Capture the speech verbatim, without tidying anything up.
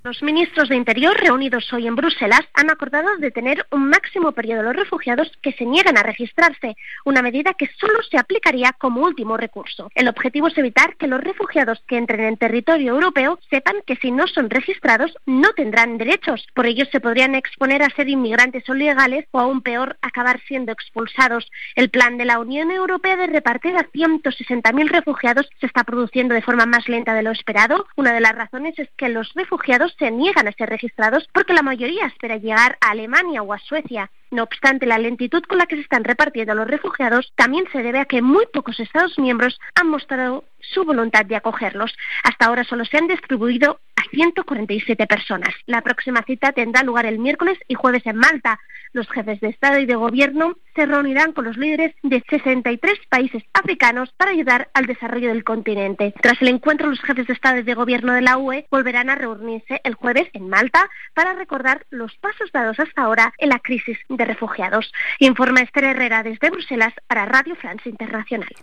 Los ministros de Interior reunidos hoy en Bruselas han acordado detener un máximo periodo a los refugiados que se niegan a registrarse, una medida que solo se aplicaría como último recurso. El objetivo es evitar que los refugiados que entren en territorio europeo sepan que si no son registrados no tendrán derechos. Por ello se podrían exponer a ser inmigrantes o ilegales o aún peor, acabar siendo expulsados. El plan de la Unión Europea de repartir a ciento sesenta mil refugiados se está produciendo de forma más lenta de lo esperado. Una de las razones es que los refugiados se niegan a ser registrados porque la mayoría espera llegar a Alemania o a Suecia. No obstante, la lentitud con la que se están repartiendo los refugiados también se debe a que muy pocos Estados miembros han mostrado su voluntad de acogerlos. Hasta ahora solo se han distribuido a ciento cuarenta y siete personas. La próxima cita tendrá lugar el miércoles y jueves en Malta. Los jefes de Estado y de Gobierno se reunirán con los líderes de sesenta y tres países africanos para ayudar al desarrollo del continente. Tras el encuentro, los jefes de Estado y de Gobierno de la U E volverán a reunirse el jueves en Malta para recordar los pasos dados hasta ahora en la crisis de refugiados. Informa Esther Herrera desde Bruselas para Radio France Internacional.